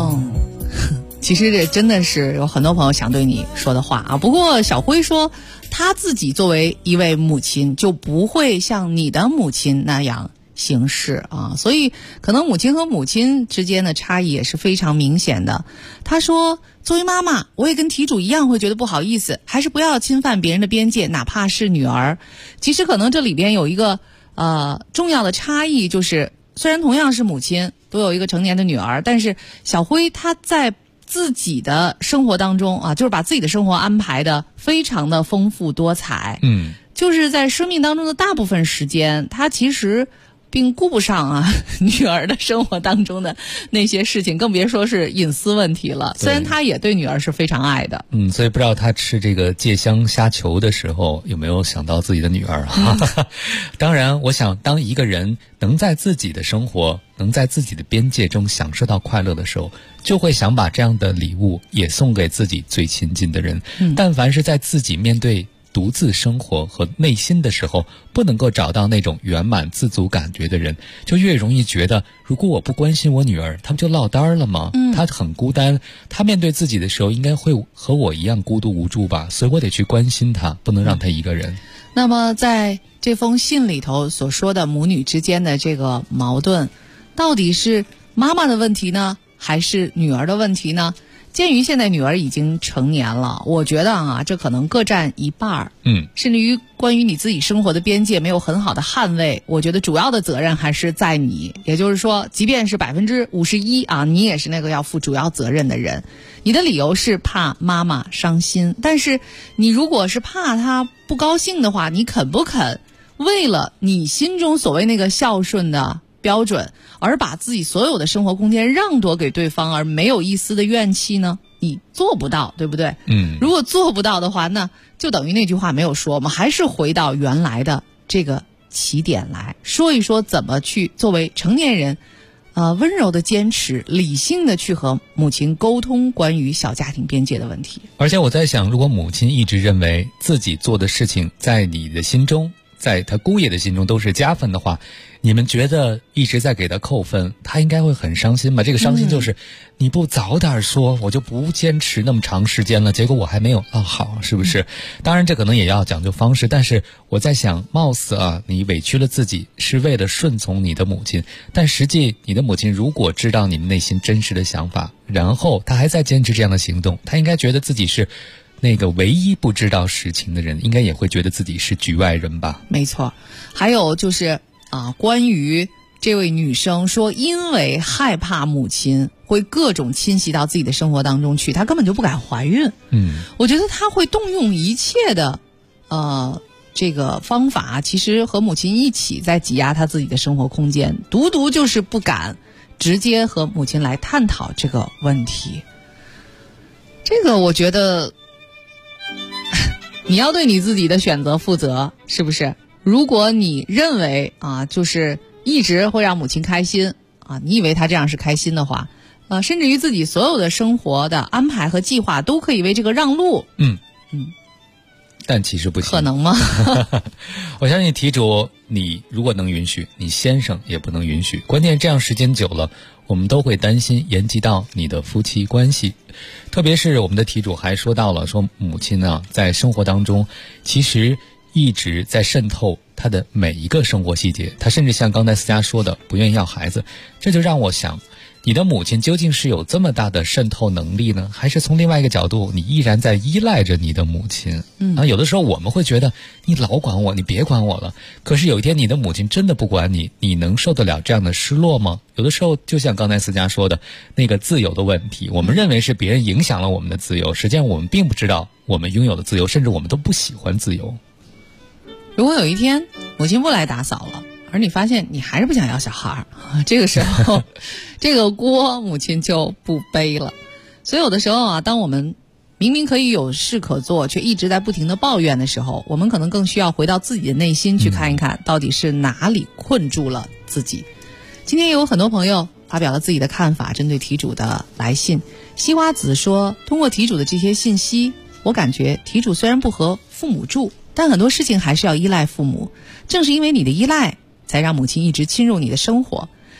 哦，其实这真的是有很多朋友想对你说的话啊。不过小辉说他自己作为一位母亲就不会像你的母亲那样行事啊，所以可能母亲和母亲之间的差异也是非常明显的。他说作为妈妈我也跟题主一样会觉得不好意思，还是不要侵犯别人的边界，哪怕是女儿。其实可能这里边有一个重要的差异，就是虽然同样是母亲都有一个成年的女儿，但是小辉他在自己的生活当中啊，就是把自己的生活安排的非常的丰富多彩。就是在生命当中的大部分时间，他其实并顾不上啊女儿的生活当中的那些事情，更别说是隐私问题了。虽然他也对女儿是非常爱的。 所以不知道他吃这个芥香虾球的时候有没有想到自己的女儿啊？当然我想当一个人能在自己的生活能在自己的边界中享受到快乐的时候，就会想把这样的礼物也送给自己最亲近的人。但凡是在自己面对独自生活和内心的时候不能够找到那种圆满自足感觉的人，就越容易觉得如果我不关心我女儿，她不就落单了吗？她很孤单，她面对自己的时候应该会和我一样孤独无助吧，所以我得去关心她，不能让她一个人。 那么在这封信里头所说的母女之间的这个矛盾，到底是妈妈的问题呢，还是女儿的问题呢？鉴于现在女儿已经成年了，我觉得啊，这可能各占一半。甚至于关于你自己生活的边界没有很好的捍卫，我觉得主要的责任还是在你。也就是说，即便是51%啊，你也是那个要负主要责任的人。你的理由是怕妈妈伤心，但是你如果是怕她不高兴的话，你肯不肯为了你心中所谓那个孝顺的标准而把自己所有的生活空间让渡给对方，而没有一丝的怨气呢？你做不到，对不对？如果做不到的话，那就等于那句话没有说，我们还是回到原来的这个起点来说一说怎么去作为成年人温柔的坚持，理性的去和母亲沟通关于小家庭边界的问题。 而且我在想，如果母亲一直认为自己做的事情在你的心中，在他姑爷的心中都是加分的话，你们觉得一直在给他扣分，他应该会很伤心吧？这个伤心就是你不早点说，我就不坚持那么长时间了，结果我还没有好，是不是？当然这可能也要讲究方式，但是我在想，貌似啊你委屈了自己是为了顺从你的母亲，但实际你的母亲如果知道你们内心真实的想法，然后他还在坚持这样的行动，他应该觉得自己是那个唯一不知道实情的人，应该也会觉得自己是局外人吧。 没错。还有就是关于这位女生说因为害怕母亲会各种侵袭到自己的生活当中去，她根本就不敢怀孕。我觉得她会动用一切的这个方法，其实和母亲一起在挤压她自己的生活空间，独就是不敢直接和母亲来探讨这个问题。这个我觉得你要对你自己的选择负责，是不是？如果你认为就是一直会让母亲开心你以为她这样是开心的话，甚至于自己所有的生活的安排和计划都可以为这个让路。 但其实不行。 可能吗？ 我相信题主你如果能允许，你先生也不能允许。关键这样时间久了，我们都会担心延及到你的夫妻关系。特别是我们的题主还说到了，说母亲呢在生活当中其实一直在渗透她的每一个生活细节，她甚至像刚才思佳说的不愿意要孩子，这就让我想，你的母亲究竟是有这么大的渗透能力呢，还是从另外一个角度你依然在依赖着你的母亲？有的时候我们会觉得你老管我，你别管我了，可是有一天你的母亲真的不管你，你能受得了这样的失落吗？有的时候就像刚才思佳说的那个自由的问题，我们认为是别人影响了我们的自由，实际上我们并不知道我们拥有的自由，甚至我们都不喜欢自由。 如果有一天母亲不来打扫了，而你发现你还是不想要小孩，这个时候这个锅母亲就不背了。所以有的时候当我们明明可以有事可做，却一直在不停的抱怨的时候，我们可能更需要回到自己的内心去看一看，到底是哪里困住了自己。今天有很多朋友发表了自己的看法，针对题主的来信。西瓜子说，通过题主的这些信息，我感觉题主虽然不和父母住，但很多事情还是要依赖父母，正是因为你的依赖才让母亲一直侵入你的生活。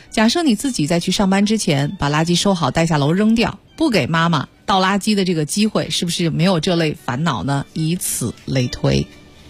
假设你自己在去上班之前把垃圾收好带下楼扔掉，不给妈妈倒垃圾的这个机会，是不是没有这类烦恼呢？以此类推。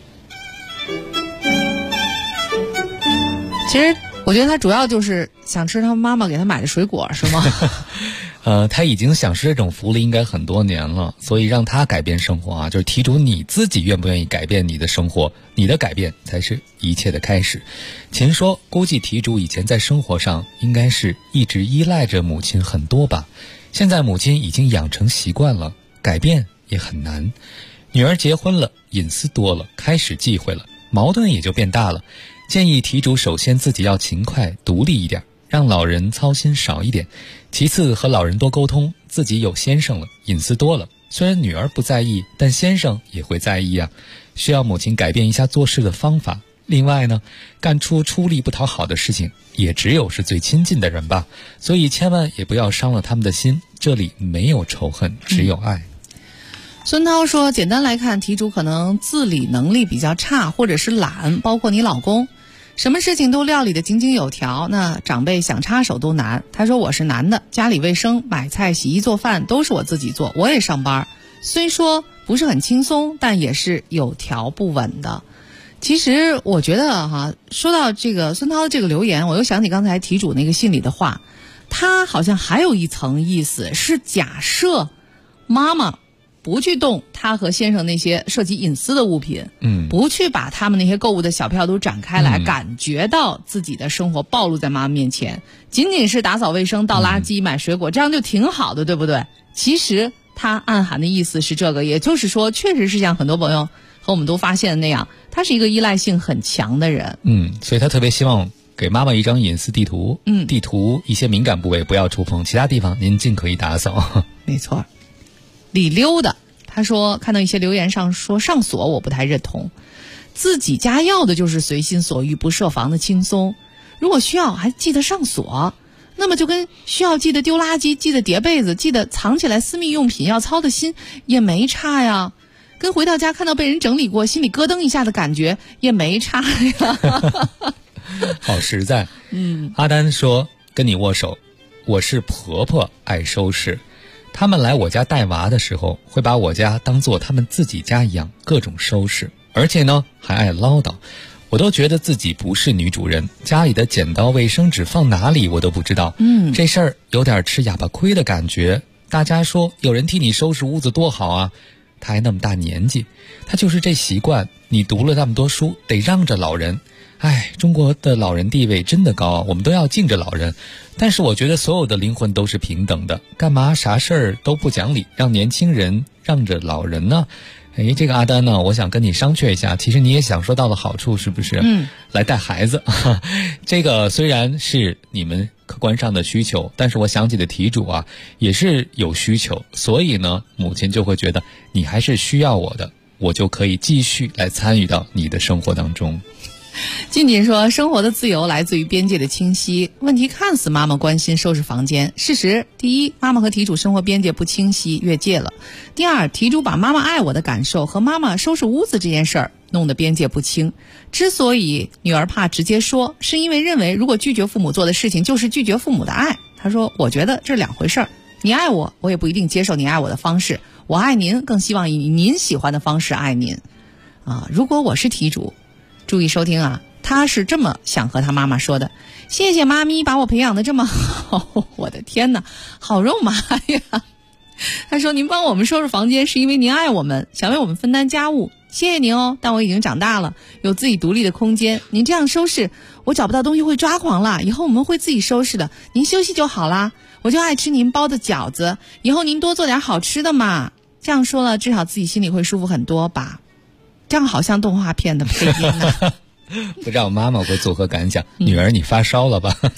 其实我觉得他主要就是想吃他妈妈给他买的水果，是吗？ 他已经享受这种福利应该很多年了，所以让他改变生活啊，就是题主你自己愿不愿意改变你的生活，你的改变才是一切的开始。秦说，估计题主以前在生活上应该是一直依赖着母亲很多吧，现在母亲已经养成习惯了，改变也很难。女儿结婚了，隐私多了，开始忌讳了，矛盾也就变大了。建议题主首先自己要勤快独立一点，让老人操心少一点，其次和老人多沟通，自己有先生了，隐私多了，虽然女儿不在意，但先生也会在意啊，需要母亲改变一下做事的方法。另外呢，干出出力不讨好的事情，也只有是最亲近的人吧，所以千万也不要伤了他们的心，这里没有仇恨，只有爱。 孙涛说，简单来看，题主可能自理能力比较差，或者是懒，包括你老公什么事情都料理得井井有条，那长辈想插手都难。他说，我是男的，家里卫生买菜洗衣做饭都是我自己做，我也上班，虽说不是很轻松，但也是有条不紊的。其实我觉得说到这个孙涛这个留言，我又想起刚才题主那个信里的话，他好像还有一层意思是假设妈妈不去动他和先生那些涉及隐私的物品，不去把他们那些购物的小票都展开来，感觉到自己的生活暴露在妈妈面前，仅仅是打扫卫生、倒垃圾、买水果，这样就挺好的，对不对？其实他暗含的意思是这个，也就是说，确实是像很多朋友和我们都发现的那样，他是一个依赖性很强的人。 所以他特别希望给妈妈一张隐私地图，地图一些敏感部位不要触碰，其他地方您尽可以打扫。 没错。李溜的他说，看到一些留言上说上锁，我不太认同，自己家要的就是随心所欲不设防的轻松，如果需要还记得上锁，那么就跟需要记得丢垃圾、记得叠被子、记得藏起来私密用品要操的心也没差呀，跟回到家看到被人整理过心里咯噔一下的感觉也没差呀。 好实在。阿丹说，跟你握手，我是婆婆爱收拾，他们来我家带娃的时候会把我家当做他们自己家一样各种收拾，而且呢还爱唠叨，我都觉得自己不是女主人，家里的剪刀卫生纸放哪里我都不知道。这事儿有点吃哑巴亏的感觉。大家说有人替你收拾屋子多好啊，他还那么大年纪，他就是这习惯，你读了那么多书得让着老人。中国的老人地位真的高，我们都要敬着老人，但是我觉得所有的灵魂都是平等的，干嘛啥事儿都不讲理，让年轻人让着老人呢？这个阿丹呢，我想跟你商榷一下，其实你也享受到了好处，是不是？来带孩子，这个虽然是你们客观上的需求，但是我想起的题主啊，也是有需求，所以呢，母亲就会觉得你还是需要我的，我就可以继续来参与到你的生活当中。 静静说，生活的自由来自于边界的清晰，问题看似妈妈关心收拾房间，事实第一，妈妈和题主生活边界不清晰，越界了；第二，题主把妈妈爱我的感受和妈妈收拾屋子这件事儿弄得边界不清。之所以女儿怕直接说，是因为认为如果拒绝父母做的事情就是拒绝父母的爱。她说，我觉得这是两回事儿，你爱我，我也不一定接受你爱我的方式，我爱您更希望以您喜欢的方式爱您。如果我是题主，注意收听啊，他是这么想和他妈妈说的，谢谢妈咪把我培养的这么好，我的天哪，好肉麻呀。他说，您帮我们收拾房间是因为您爱我们，想为我们分担家务，谢谢您哦，但我已经长大了，有自己独立的空间，您这样收拾我找不到东西会抓狂了，以后我们会自己收拾的，您休息就好啦，我就爱吃您包的饺子，以后您多做点好吃的嘛，这样说了至少自己心里会舒服很多吧。这样好像动画片的配音呢。 不知道妈妈会作何感想？女儿你发烧了吧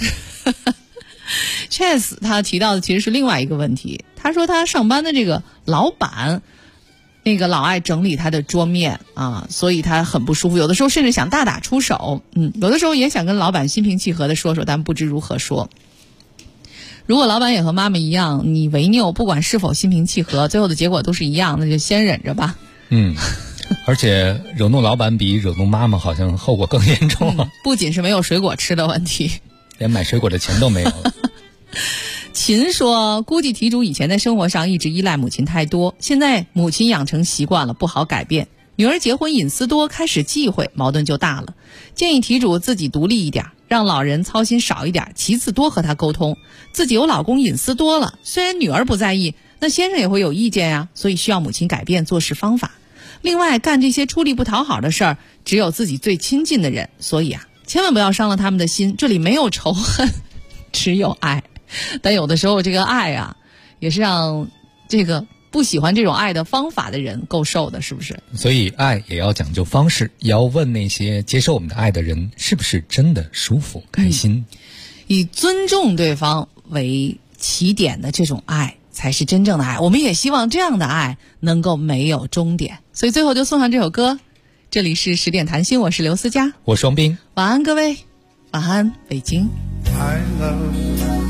Chess 他提到的其实是另外一个问题，他说他上班的这个老板那个老爱整理他的桌面啊，所以他很不舒服，有的时候甚至想大打出手，有的时候也想跟老板心平气和的说说，但不知如何说。如果老板也和妈妈一样，你违拗，不管是否心平气和，最后的结果都是一样，那就先忍着吧。 而且惹怒老板比惹怒妈妈好像后果更严重了。 不仅是没有水果吃的问题。 连买水果的钱都没有了。 秦说，估计题主以前在生活上一直依赖母亲太多，现在母亲养成习惯了，不好改变。女儿结婚隐私多，开始忌讳，矛盾就大了。建议题主自己独立一点，让老人操心少一点，其次多和他沟通。自己有老公隐私多了，虽然女儿不在意，那先生也会有意见呀，所以需要母亲改变做事方法。另外，干这些出力不讨好的事儿，只有自己最亲近的人，所以千万不要伤了他们的心。这里没有仇恨，只有爱。但有的时候这个爱也是让这个不喜欢这种爱的方法的人够受的，是不是？ 所以爱也要讲究方式，也要问那些接受我们的爱的人是不是真的舒服开心。 以尊重对方为起点的这种爱才是真正的爱，我们也希望这样的爱能够没有终点。所以最后就送上这首歌。这里是10点谈心，我是刘思佳， 我是王斌。 晚安各位，晚安北京。 I love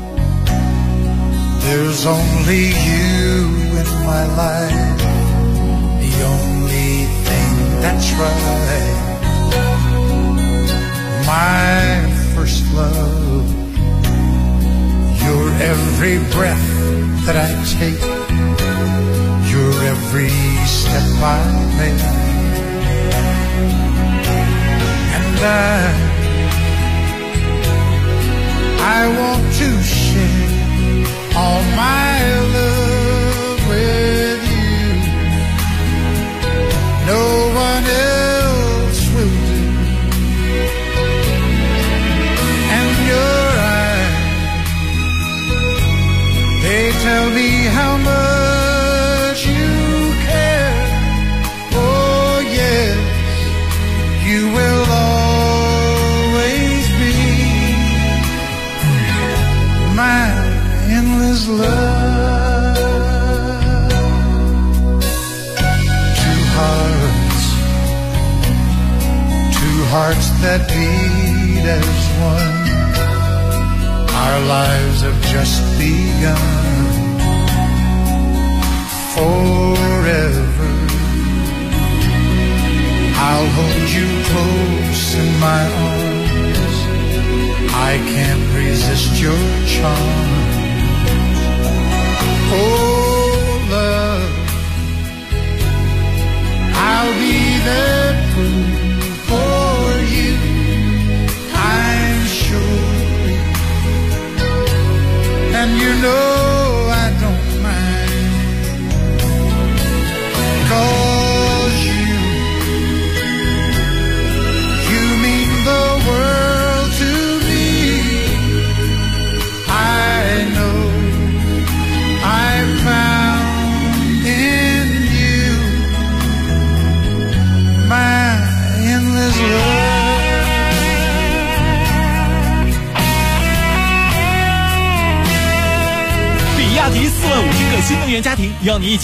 There's only you in my life, the only thing that's right. My first love, your every breath that I take, your every step I make. And I want to share all my love with you. No one else will do. And your eyes, they tell me how much you care. Oh yes, you will always be my endless love. Two hearts that beat as one. Our lives have just begun. Forever I'll hold you close in my arms. I can't resist your charm. Oh, love, I'll be there for you, I'm sure. And you know I don't mind, 'cause you mean the world to me. I know I found in you my endless love. 比亚迪45000个新能源家庭，邀你一起